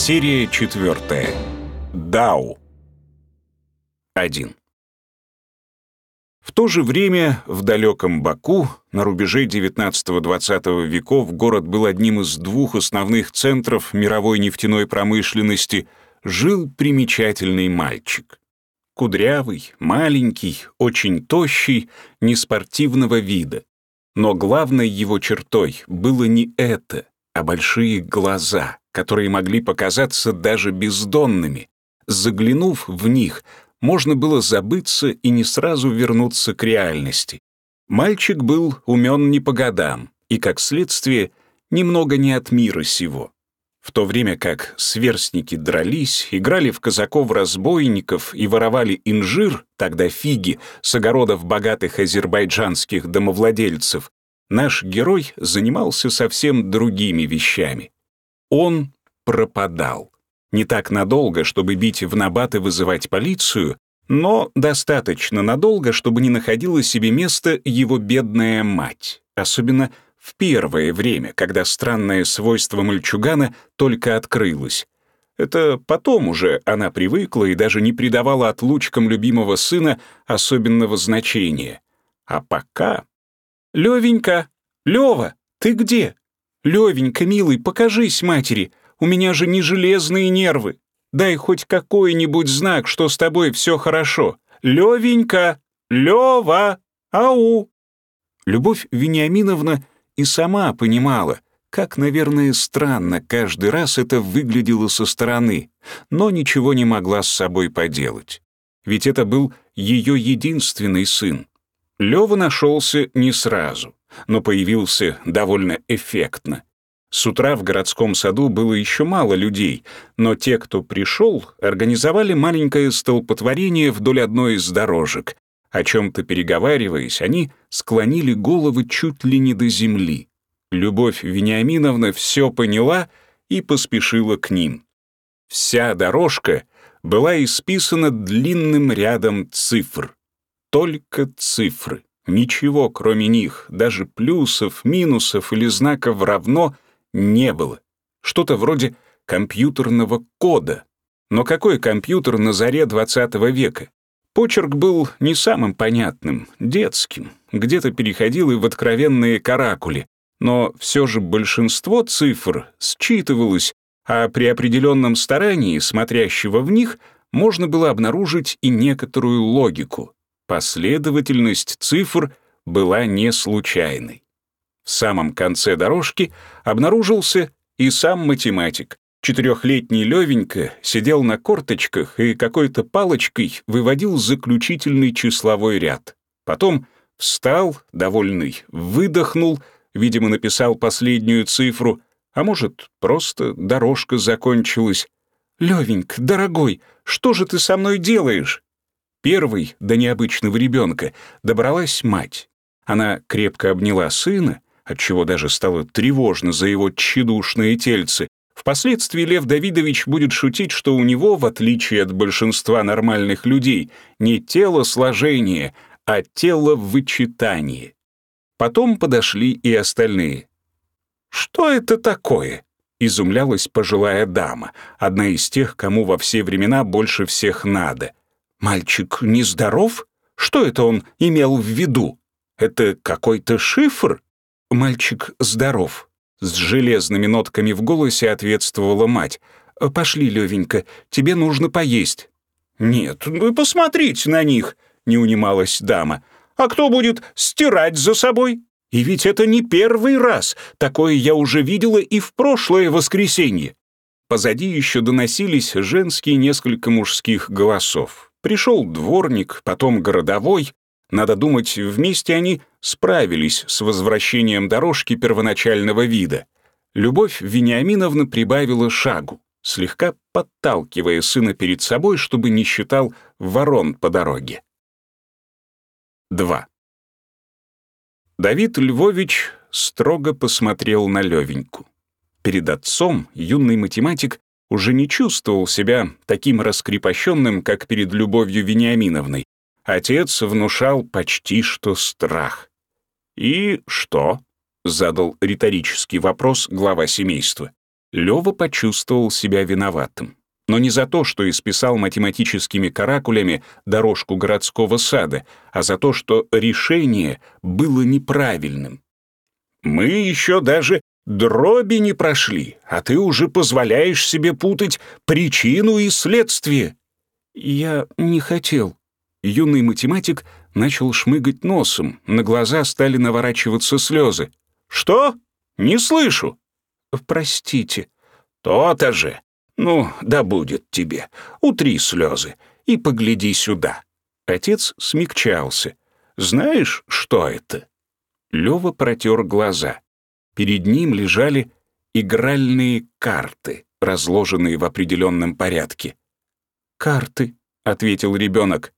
Серия 4. Дау. 1. В то же время в далеком Баку, на рубеже XIX-XX веков, город был одним из двух основных центров мировой нефтяной промышленности, жил примечательный мальчик. Кудрявый, маленький, очень тощий, неспортивного вида. Но главной его чертой было не это, а большие глаза, которые могли показаться даже бездонными. Заглянув в них, можно было забыться и не сразу вернуться к реальности. Мальчик был умен не по годам и, как следствие, немного не от мира сего. В то время как сверстники дрались, играли в казаков-разбойников и воровали инжир, тогда фиги, с огородов богатых азербайджанских домовладельцев, наш герой занимался совсем другими вещами. Он пропадал. Не так надолго, чтобы бить в набат и вызывать полицию, но достаточно надолго, чтобы не находила себе места его бедная мать, особенно в первое время, когда странное свойство мальчугана только открылось. Это потом уже она привыкла и даже не придавала отлучкам любимого сына особенного значения. А пока... «Лёвенька! Лёва, ты где? Лёвенька, милый, покажись матери! У меня же не железные нервы! Дай хоть какой-нибудь знак, что с тобой все хорошо! Лёвенька! Лёва! Ау!» Любовь Вениаминовна и сама понимала, как, наверное, странно каждый раз это выглядело со стороны, но ничего не могла с собой поделать. Ведь это был ее единственный сын. Лёва нашелся не сразу, но появился довольно эффектно. С утра в городском саду было еще мало людей, но те, кто пришел, организовали маленькое столпотворение вдоль одной из дорожек. О чем-то переговариваясь, они склонили головы чуть ли не до земли. Любовь Вениаминовна все поняла и поспешила к ним. Вся дорожка была исписана длинным рядом цифр. Только цифры. Ничего, кроме них, даже плюсов, минусов или знаков равно не было. Что-то вроде компьютерного кода. Но какой компьютер на заре 20 века? Почерк был не самым понятным, детским, где-то переходил и в откровенные каракули, но все же большинство цифр считывалось, а при определенном старании смотрящего в них можно было обнаружить и некоторую логику. Последовательность цифр была не случайной. В самом конце дорожки обнаружился и сам математик. 4-летний Лёвенька сидел на корточках и какой-то палочкой выводил заключительный числовой ряд. Потом встал, довольный, выдохнул, видимо, написал последнюю цифру, а может, просто дорожка закончилась. «Лёвенька, дорогой, что же ты со мной делаешь?» Первой до необычного ребенка добралась мать. Она крепко обняла сына, отчего даже стало тревожно за его тщедушное тельце. Впоследствии Лев Давидович будет шутить, что у него, в отличие от большинства нормальных людей, не телосложение, а теловычитание. Потом подошли и остальные. «Что это такое?» — изумлялась пожилая дама, одна из тех, кому во все времена больше всех надо. «Мальчик нездоров? Что это он имел в виду? Это какой-то шифр?» «Мальчик здоров», — с железными нотками в голосе ответствовала мать. «Пошли, Лёвенька, тебе нужно поесть». «Нет, вы посмотрите на них», — не унималась дама. «А кто будет стирать за собой? И ведь это не первый раз. Такое я уже видела и в прошлое воскресенье». Позади еще доносились женские несколько мужских голосов. Пришел дворник, потом городовой. Надо думать, вместе они справились с возвращением дорожки первоначального вида. Любовь Вениаминовна прибавила шагу, слегка подталкивая сына перед собой, чтобы не считал ворон по дороге. 2. Давид Львович строго посмотрел на Лёвеньку. Перед отцом юный математик уже не чувствовал себя таким раскрепощенным, как перед Любовью Вениаминовной. Отец внушал почти что страх. «И что?» — задал риторический вопрос глава семейства. Лёва почувствовал себя виноватым. Но не за то, что исписал математическими каракулями дорожку городского сада, а за то, что решение было неправильным. «Мы еще даже дроби не прошли, а ты уже позволяешь себе путать причину и следствие». «Я не хотел». Юный математик начал шмыгать носом, на глаза стали наворачиваться слезы. «Что? Не слышу». «Простите». «То-то же. Ну, да будет тебе. Утри слезы и погляди сюда». Отец смягчался. «Знаешь, что это?» Лёва протер глаза. Перед ним лежали игральные карты, разложенные в определенном порядке. «Карты», — ответил ребенок.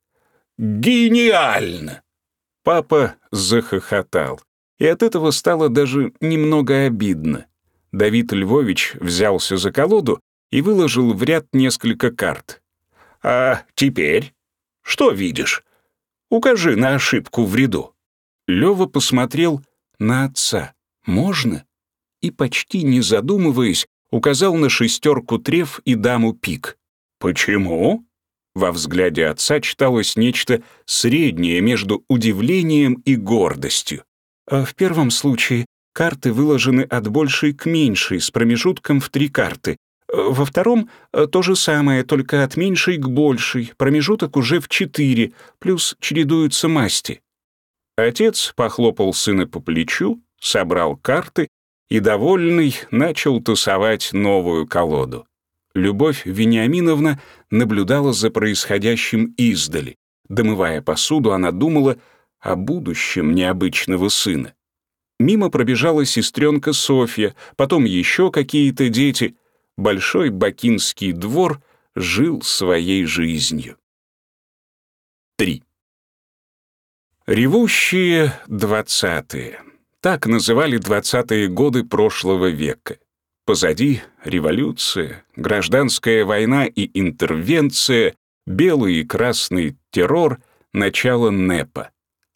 «Гениально!» Папа захохотал, и от этого стало даже немного обидно. Давид Львович взялся за колоду и выложил в ряд несколько карт. «А теперь? Что видишь? Укажи на ошибку в ряду». Лёва посмотрел на отца. «Можно?» И, почти не задумываясь, указал на шестерку треф и даму пик. «Почему?» Во взгляде отца читалось нечто среднее между удивлением и гордостью. В первом случае карты выложены от большей к меньшей с промежутком в 3 карты. Во втором то же самое, только от меньшей к большей, промежуток уже в 4, плюс чередуются масти. Отец похлопал сына по плечу, собрал карты и, довольный, начал тасовать новую колоду. Любовь Вениаминовна наблюдала за происходящим издали. Домывая посуду, она думала о будущем необычного сына. Мимо пробежала сестренка Софья, потом еще какие-то дети. Большой бакинский двор жил своей жизнью. 3. Ревущие 20-е. Так называли 20-е годы прошлого века. Позади революция, гражданская война и интервенция, белый и красный террор, начало НЭПа.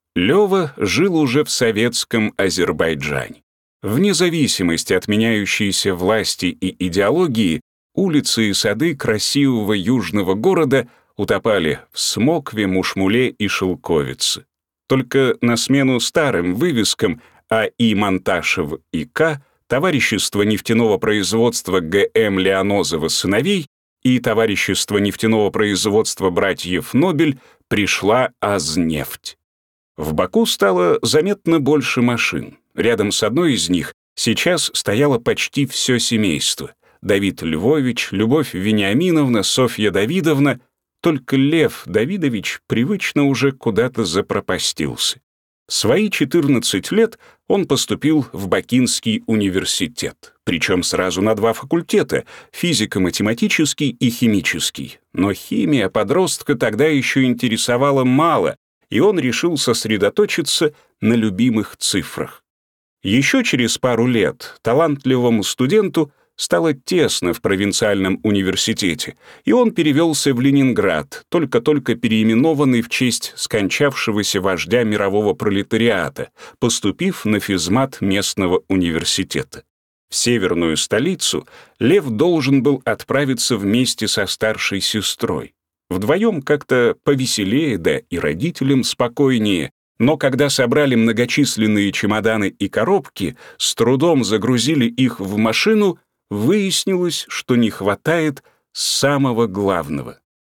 Лёва жил уже в советском Азербайджане. Вне зависимости от меняющейся власти и идеологии, улицы и сады красивого южного города утопали в смокве, мушмуле и шелковице. Только на смену старым вывескам А.И. Монташев и К., Товарищество нефтяного производства Г.М. Лианозова сыновей и Товарищество нефтяного производства братьев Нобель пришла Азнефть. В Баку стало заметно больше машин. Рядом с одной из них сейчас стояло почти все семейство. Давид Львович, Любовь Вениаминовна, Софья Давидовна. Только Лев Давидович привычно уже куда-то запропастился. В свои 14 лет он поступил в Бакинский университет, причем сразу на 2 факультета — физико-математический и химический. Но химия подростка тогда еще интересовала мало, и он решил сосредоточиться на любимых цифрах. Еще через пару лет талантливому студенту стало тесно в провинциальном университете, и он перевелся в Ленинград, только-только переименованный в честь скончавшегося вождя мирового пролетариата, поступив на физмат местного университета. В северную столицу Лев должен был отправиться вместе со старшей сестрой. Вдвоем как-то повеселее, да и родителям спокойнее, но когда собрали многочисленные чемоданы и коробки, с трудом загрузили их в машину, выяснилось, что не хватает самого главного.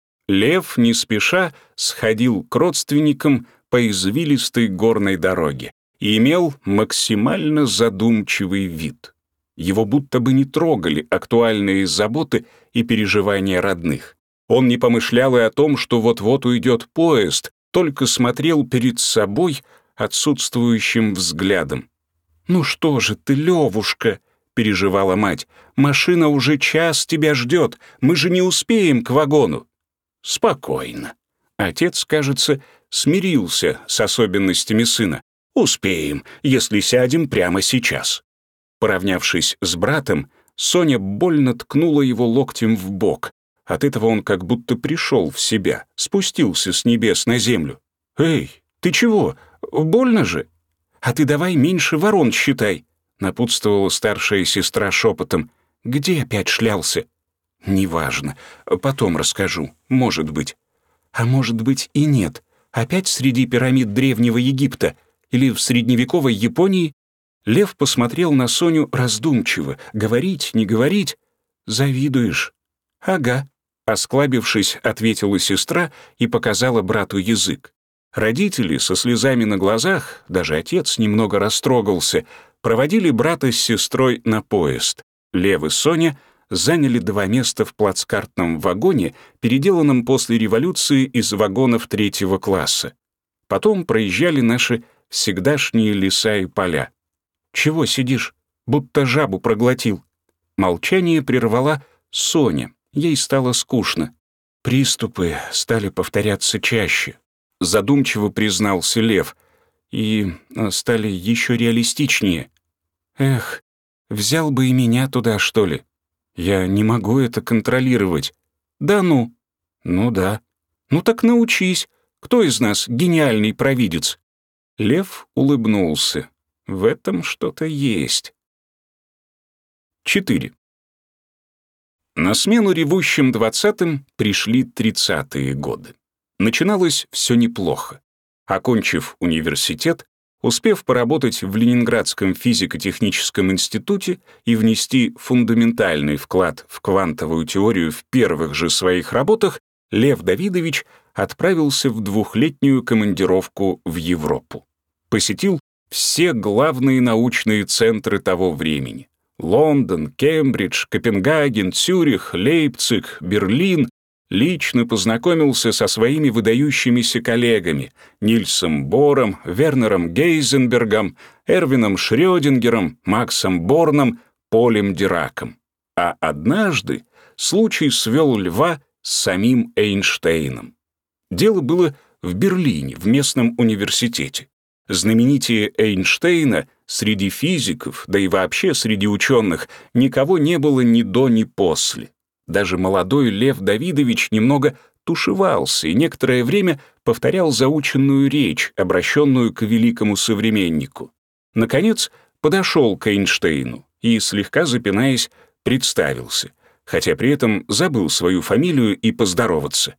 Лев не спеша сходил к родственникам по извилистой горной дороге и имел максимально задумчивый вид. Его будто бы не трогали актуальные заботы и переживания родных. Он не помышлял и о том, что вот-вот уйдет поезд, только смотрел перед собой отсутствующим взглядом. «Ну что же ты, Левушка?» — переживала мать. «Машина уже час тебя ждет, мы же не успеем к вагону». «Спокойно». Отец, кажется, смирился с особенностями сына. «Успеем, если сядем прямо сейчас». Поравнявшись с братом, Соня больно ткнула его локтем в бок. От этого он как будто пришел в себя, спустился с небес на землю. «Эй, ты чего? Больно же? А ты давай меньше ворон считай», — напутствовала старшая сестра шепотом. Где опять шлялся? Неважно. Потом расскажу. Может быть. А может быть и нет. Опять среди пирамид Древнего Египта или в средневековой Японии? Лев посмотрел на Соню раздумчиво. Говорить, не говорить? Завидуешь. Ага. Осклабившись, ответила сестра и показала брату язык. Родители со слезами на глазах, даже отец немного растрогался, проводили брата с сестрой на поезд. Лев и Соня заняли 2 места в плацкартном вагоне, переделанном после революции из вагонов 3-го класса. Потом проезжали наши всегдашние леса и поля. «Чего сидишь? Будто жабу проглотил». Молчание прервала Соня. Ей стало скучно. Приступы стали повторяться чаще. Задумчиво признался Лев. И стали еще реалистичнее. Эх, взял бы и меня туда, что ли? Я не могу это контролировать. Да ну? Ну да. Ну так научись. Кто из нас гениальный провидец? Лев улыбнулся. В этом что-то есть. 4. На смену ревущим 20-м пришли 30-е годы. Начиналось все неплохо. Окончив университет, успев поработать в Ленинградском физико-техническом институте и внести фундаментальный вклад в квантовую теорию в первых же своих работах, Лев Давидович отправился в 2-летнюю командировку в Европу. Посетил все главные научные центры того времени. Лондон, Кембридж, Копенгаген, Цюрих, Лейпциг, Берлин. Лично познакомился со своими выдающимися коллегами Нильсом Бором, Вернером Гейзенбергом, Эрвином Шрёдингером, Максом Борном, Полем Дираком. А однажды случай свел Льва с самим Эйнштейном. Дело было в Берлине, в местном университете. Знаменитее Эйнштейна среди физиков, да и вообще среди ученых, никого не было ни до, ни после. Даже молодой Лев Давидович немного тушевался и некоторое время повторял заученную речь, обращенную к великому современнику. Наконец, подошел к Эйнштейну и, слегка запинаясь, представился, хотя при этом забыл свою фамилию и поздороваться.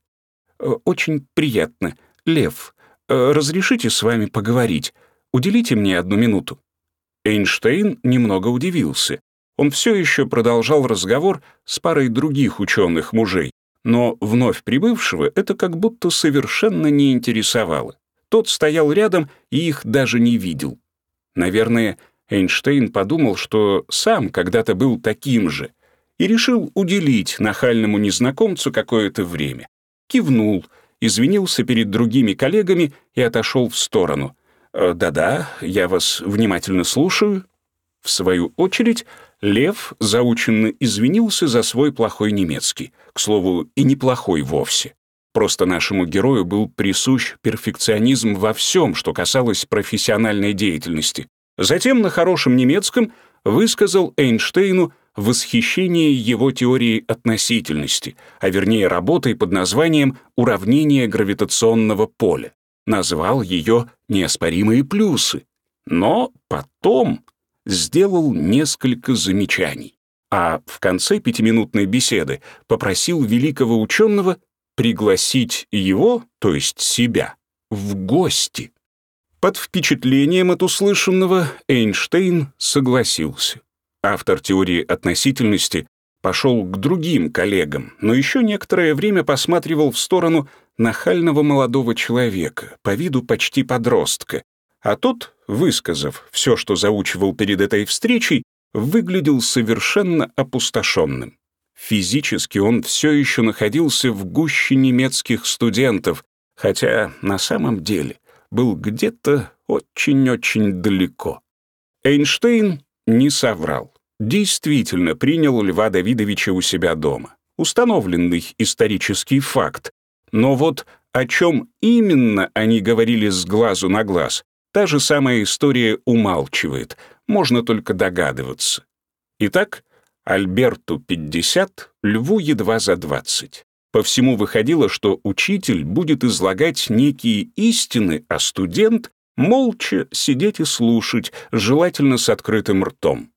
«Очень приятно. Лев, разрешите с вами поговорить? Уделите мне 1 минуту». Эйнштейн немного удивился. Он все еще продолжал разговор с парой других ученых мужей, но вновь прибывшего это как будто совершенно не интересовало. Тот стоял рядом и их даже не видел. Наверное, Эйнштейн подумал, что сам когда-то был таким же, и решил уделить нахальному незнакомцу какое-то время. Кивнул, извинился перед другими коллегами и отошел в сторону. «Да-да, я вас внимательно слушаю». В свою очередь, Лев заученно извинился за свой плохой немецкий. К слову, и неплохой вовсе. Просто нашему герою был присущ перфекционизм во всем, что касалось профессиональной деятельности. Затем на хорошем немецком высказал Эйнштейну восхищение его теорией относительности, а вернее работой под названием «Уравнение гравитационного поля». Назвал ее «Неоспоримые плюсы». Но потом сделал несколько замечаний, а в конце 5-минутной беседы попросил великого ученого пригласить его, то есть себя, в гости. Под впечатлением от услышанного Эйнштейн согласился. Автор теории относительности пошел к другим коллегам, но еще некоторое время посматривал в сторону нахального молодого человека, по виду почти подростка, а тот, высказав все, что заучивал перед этой встречей, выглядел совершенно опустошенным. Физически он все еще находился в гуще немецких студентов, хотя на самом деле был где-то очень-очень далеко. Эйнштейн не соврал. Действительно принял Льва Давидовича у себя дома. Установленный исторический факт. Но вот о чем именно они говорили с глазу на глаз, та же самая история умалчивает, можно только догадываться. Итак, Альберту 50, Льву едва за 20. По всему выходило, что учитель будет излагать некие истины, а студент молча сидеть и слушать, желательно с открытым ртом.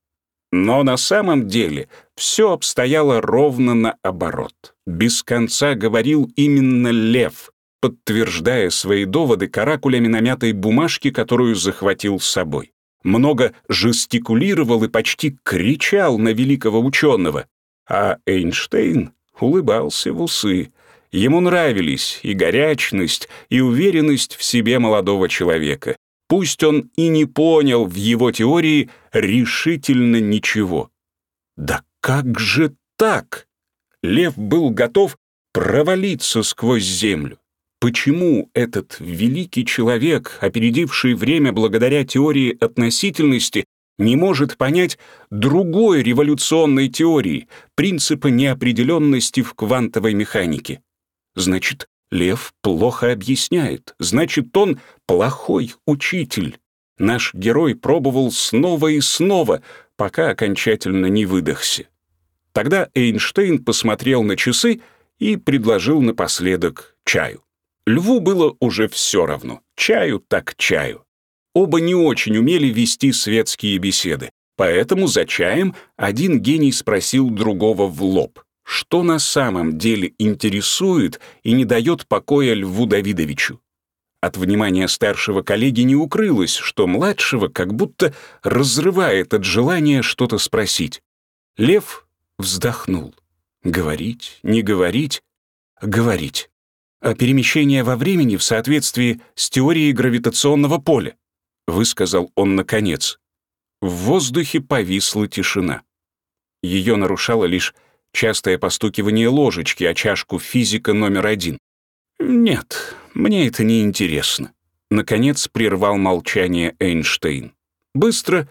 Но на самом деле все обстояло ровно наоборот. Без конца говорил именно Лев, подтверждая свои доводы каракулями на мятой бумажке, которую захватил с собой. Много жестикулировал и почти кричал на великого ученого. А Эйнштейн улыбался в усы. Ему нравились и горячность, и уверенность в себе молодого человека. Пусть он и не понял в его теории решительно ничего. Да как же так? Лев был готов провалиться сквозь землю. Почему этот великий человек, опередивший время благодаря теории относительности, не может понять другой революционной теории, принципа неопределенности в квантовой механике? Значит, Лев плохо объясняет, значит, он плохой учитель. Наш герой пробовал снова и снова, пока окончательно не выдохся. Тогда Эйнштейн посмотрел на часы и предложил напоследок чаю. Льву было уже все равно, чаю так чаю. Оба не очень умели вести светские беседы, поэтому за чаем один гений спросил другого в лоб, что на самом деле интересует и не дает покоя Льву Давидовичу. От внимания старшего коллеги не укрылось, что младшего как будто разрывает от желания что-то спросить. Лев вздохнул. Говорить, не говорить, говорить. А перемещение во времени в соответствии с теорией гравитационного поля, высказал он наконец. В воздухе повисла тишина. Ее нарушало лишь частое постукивание ложечки о чашку физика номер 1. «Нет, мне это не интересно», — наконец прервал молчание Эйнштейн. Быстро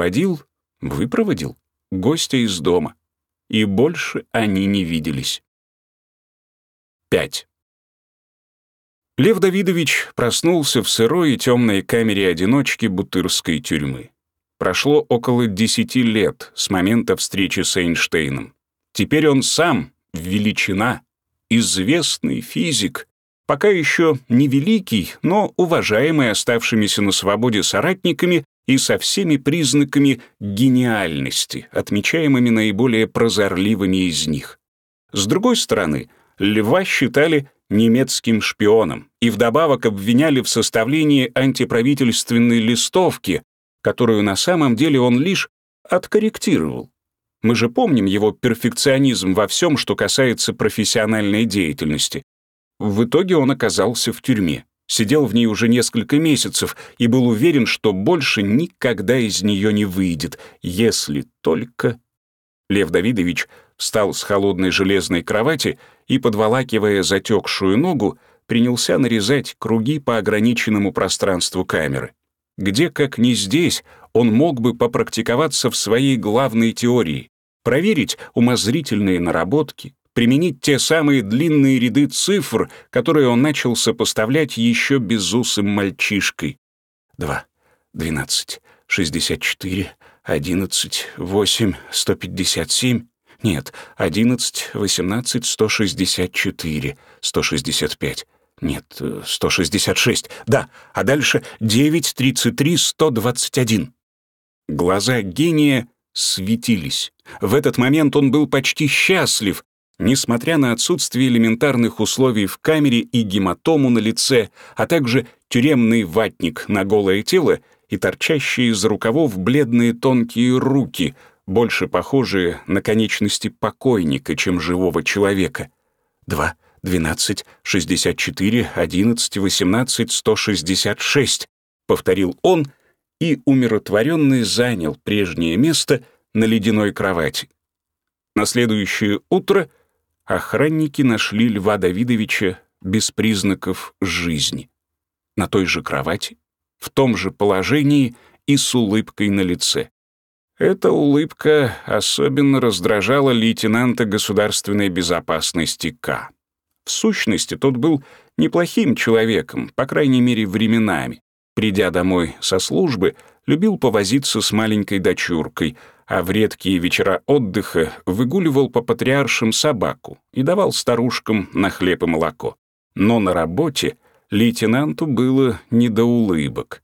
выпроводил гостя из дома. И больше они не виделись. 5. Лев Давидович проснулся в сырой и темной камере одиночки Бутырской тюрьмы. Прошло около 10 лет с момента встречи с Эйнштейном. Теперь он сам величина, известный физик, пока еще не великий, но уважаемый оставшимися на свободе соратниками и со всеми признаками гениальности, отмечаемыми наиболее прозорливыми из них. С другой стороны, Льва считали немецким шпионом и вдобавок обвиняли в составлении антиправительственной листовки, которую на самом деле он лишь откорректировал. Мы же помним его перфекционизм во всем, что касается профессиональной деятельности. В итоге он оказался в тюрьме, сидел в ней уже несколько месяцев и был уверен, что больше никогда из нее не выйдет, если только... Лев Давидович встал с холодной железной кровати и, подволакивая затекшую ногу, принялся нарезать круги по ограниченному пространству камеры. Где, как ни здесь, он мог бы попрактиковаться в своей главной теории, проверить умозрительные наработки, применить те самые длинные ряды цифр, которые он начал сопоставлять еще безусым мальчишкой. 2, 12, 64, 11, 8, 157... Нет, 11, 18, 164, 165. Нет, 166. Да, а дальше 9, 33, 121. Глаза гения светились. В этот момент он был почти счастлив, несмотря на отсутствие элементарных условий в камере и гематому на лице, а также тюремный ватник на голое тело и торчащие из рукавов бледные тонкие руки, больше похожие на конечности покойника, чем живого человека. 2, 12, 64, 11, 18, 166, повторил он и умиротворенный занял прежнее место на ледяной кровати. На следующее утро охранники нашли Льва Давидовича без признаков жизни. На той же кровати, в том же положении и с улыбкой на лице. Эта улыбка особенно раздражала лейтенанта государственной безопасности К. В сущности, тот был неплохим человеком, по крайней мере, временами. Придя домой со службы, любил повозиться с маленькой дочуркой, а в редкие вечера отдыха выгуливал по патриаршим собаку и давал старушкам на хлеб и молоко. Но на работе лейтенанту было не до улыбок.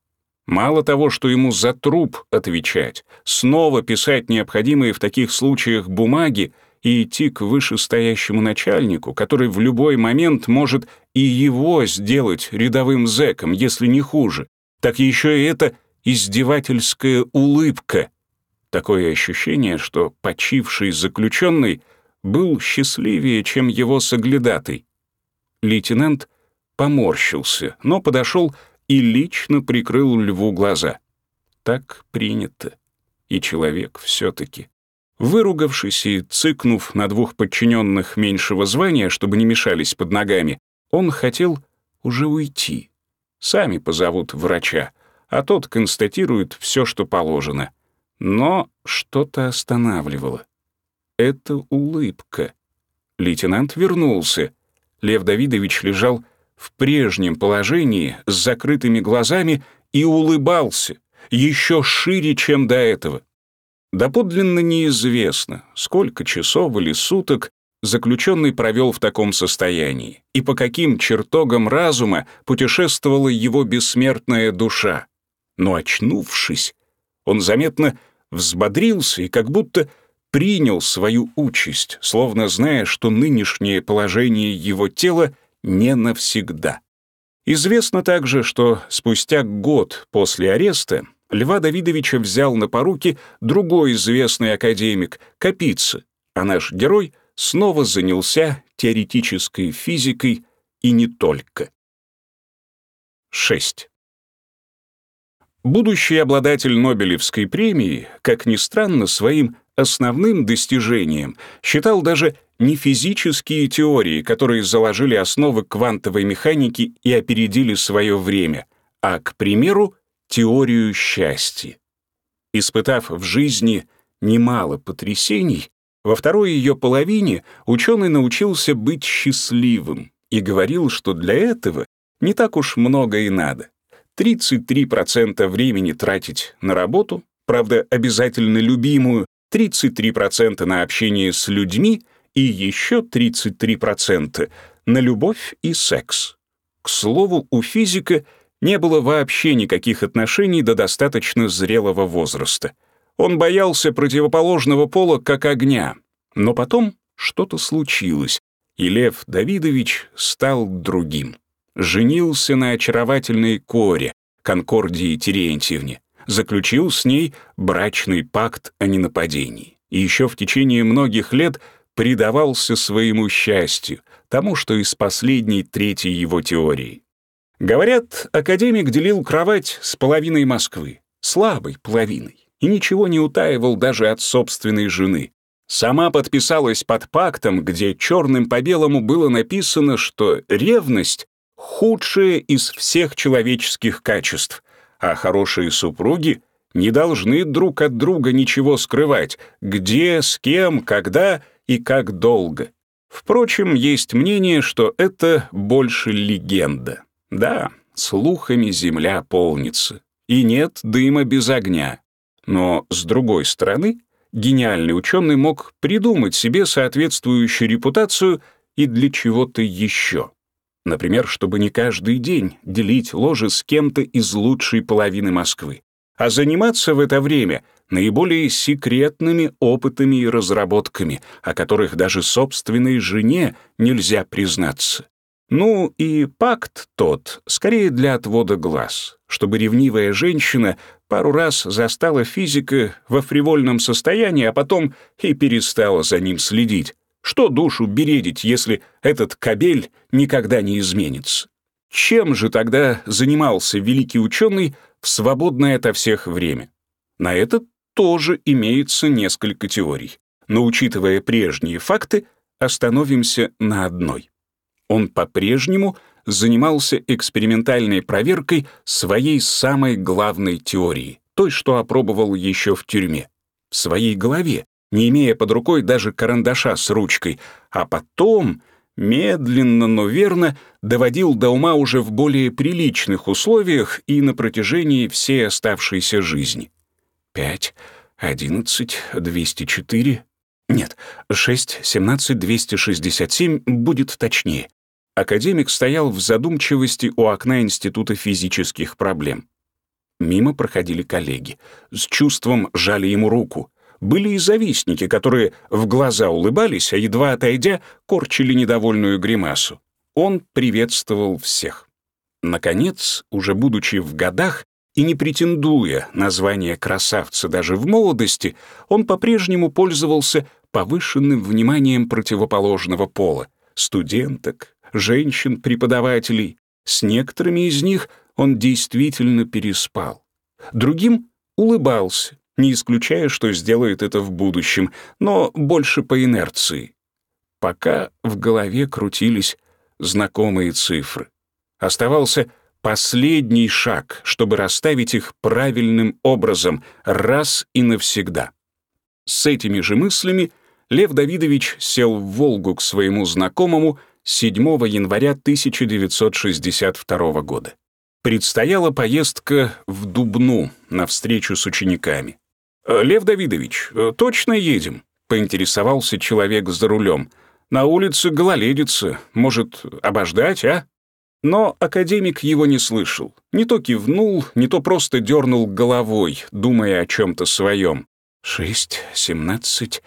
Мало того, что ему за труп отвечать, снова писать необходимые в таких случаях бумаги и идти к вышестоящему начальнику, который в любой момент может и его сделать рядовым зэком, если не хуже, так еще и эта издевательская улыбка. Такое ощущение, что почивший заключенный был счастливее, чем его соглядатый. Лейтенант поморщился, но подошел и лично прикрыл Льву глаза. Так принято. И человек все-таки. Выругавшись и цыкнув на двух подчиненных меньшего звания, чтобы не мешались под ногами, он хотел уже уйти. Сами позовут врача, а тот констатирует все, что положено. Но что-то останавливало. Это улыбка. Лейтенант вернулся. Лев Давидович лежал в прежнем положении, с закрытыми глазами, и улыбался, еще шире, чем до этого. Доподлинно неизвестно, сколько часов или суток заключенный провел в таком состоянии, и по каким чертогам разума путешествовала его бессмертная душа. Но, очнувшись, он заметно взбодрился и как будто принял свою участь, словно зная, что нынешнее положение его тела не навсегда. Известно также, что спустя год после ареста Льва Давидовича взял на поруки другой известный академик Капица, а наш герой снова занялся теоретической физикой и не только. 6. Будущий обладатель Нобелевской премии, как ни странно, своим основным достижением считал даже не физические теории, которые заложили основы квантовой механики и опередили свое время, а, к примеру, теорию счастья. Испытав в жизни немало потрясений, во второй ее половине ученый научился быть счастливым и говорил, что для этого не так уж много и надо. 33% времени тратить на работу, правда, обязательно любимую, 33% на общение с людьми и еще 33% на любовь и секс. К слову, у физика не было вообще никаких отношений до достаточно зрелого возраста. Он боялся противоположного пола как огня. Но потом что-то случилось, и Лев Давидович стал другим. Женился на очаровательной Коре, Конкордии Терентьевне, заключил с ней брачный пакт о ненападении. И еще в течение многих лет предавался своему счастью, тому, что из последней трети его теории. Говорят, академик делил кровать с половиной Москвы, слабой половиной, и ничего не утаивал даже от собственной жены. Сама подписалась под пактом, где черным по белому было написано, что ревность — худшее из всех человеческих качеств, а хорошие супруги не должны друг от друга ничего скрывать, где, с кем, когда и как долго. Впрочем, есть мнение, что это больше легенда. Да, слухами земля полнится, и нет дыма без огня. Но, с другой стороны, гениальный ученый мог придумать себе соответствующую репутацию и для чего-то еще. Например, чтобы не каждый день делить ложе с кем-то из лучшей половины Москвы, а заниматься в это время наиболее секретными опытами и разработками, о которых даже собственной жене нельзя признаться. Ну и пакт тот, скорее для отвода глаз, чтобы ревнивая женщина пару раз застала физика во фривольном состоянии, а потом и перестала за ним следить. Что душу бередить, если этот кобель никогда не изменится? Чем же тогда занимался великий ученый в свободное ото всех время? На это тоже имеется несколько теорий, но, учитывая прежние факты, остановимся на одной. Он по-прежнему занимался экспериментальной проверкой своей самой главной теории, той, что опробовал еще в тюрьме, в своей голове, не имея под рукой даже карандаша с ручкой, а потом медленно, но верно доводил до ума уже в более приличных условиях и на протяжении всей оставшейся жизни. 5, 11, 204... Нет, 6, 17, 267 будет точнее. Академик стоял в задумчивости у окна Института физических проблем. Мимо проходили коллеги. С чувством жали ему руку. Были и завистники, которые в глаза улыбались, а едва отойдя, корчили недовольную гримасу. Он приветствовал всех. Наконец, уже будучи в годах и не претендуя на звание красавца даже в молодости, он по-прежнему пользовался повышенным вниманием противоположного пола — студенток, женщин-преподавателей. С некоторыми из них он действительно переспал. Другим улыбался, не исключая, что сделает это в будущем, но больше по инерции. Пока в голове крутились знакомые цифры. Оставался последний шаг, чтобы расставить их правильным образом, раз и навсегда. С этими же мыслями Лев Давидович сел в «Волгу» к своему знакомому 7 января 1962 года. Предстояла поездка в Дубну на встречу с учениками. «Лев Давидович, точно едем?» — поинтересовался человек за рулем. «На улице гололедица. Может, обождать, а?» Но академик его не слышал. Не то кивнул, не то просто дернул головой, думая о чем-то своем. 6, 17,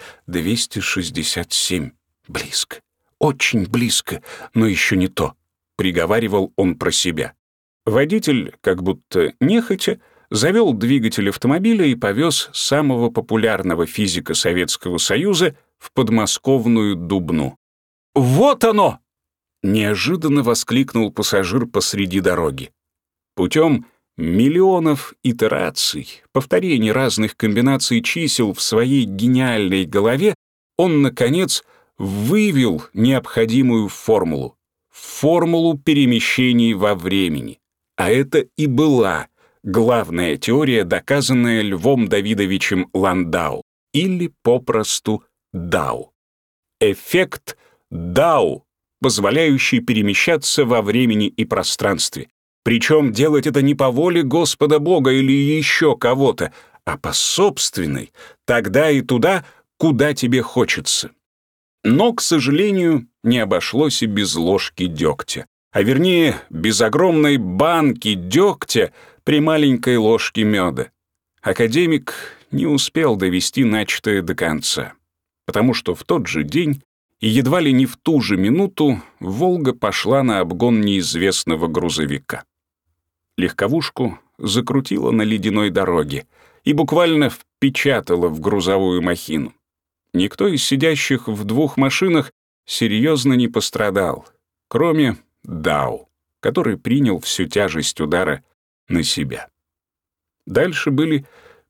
267. Близко. Очень близко, но еще не то, приговаривал он про себя. Водитель, как будто нехотя, завел двигатель автомобиля и повез самого популярного физика Советского Союза в подмосковную Дубну. «Вот оно!» — неожиданно воскликнул пассажир посреди дороги. Путем миллионов итераций, повторений разных комбинаций чисел в своей гениальной голове он, наконец, вывел необходимую формулу. Формулу перемещений во времени. А это и была главная теория, доказанная Львом Давидовичем Ландау, или попросту Дау. Эффект Дау, позволяющий перемещаться во времени и пространстве. Причем делать это не по воле Господа Бога или еще кого-то, а по собственной, тогда и туда, куда тебе хочется. Но, к сожалению, не обошлось и без ложки дегтя. А вернее, без огромной банки дегтя при маленькой ложке меда. Академик не успел довести начатое до конца, потому что в тот же день и едва ли не в ту же минуту «Волга» пошла на обгон неизвестного грузовика. Легковушку закрутила на ледяной дороге и буквально впечатала в грузовую махину. Никто из сидящих в двух машинах серьезно не пострадал, кроме Дау, который принял всю тяжесть удара на себя. Дальше были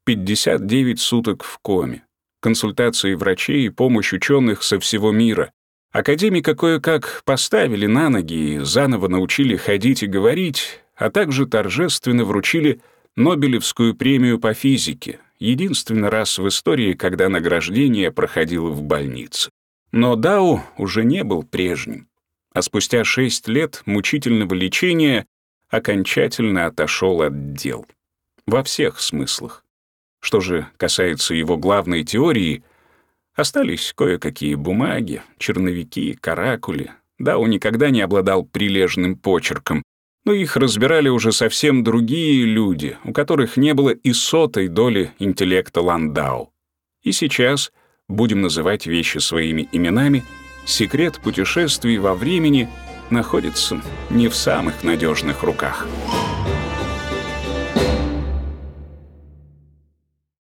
59 суток в коме, консультации врачей и помощь ученых со всего мира. Академика кое-как поставили на ноги и заново научили ходить и говорить, а также торжественно вручили Нобелевскую премию по физике, единственный раз в истории, когда награждение проходило в больнице. Но Дау уже не был прежним, а спустя 6 лет мучительного лечения окончательно отошел от дел. Во всех смыслах. Что же касается его главной теории, остались кое-какие бумаги, черновики, каракули. Дау никогда не обладал прилежным почерком, но их разбирали уже совсем другие люди, у которых не было и сотой доли интеллекта Ландау. И сейчас, будем называть вещи своими именами, секрет путешествий во времени находится не в самых надежных руках.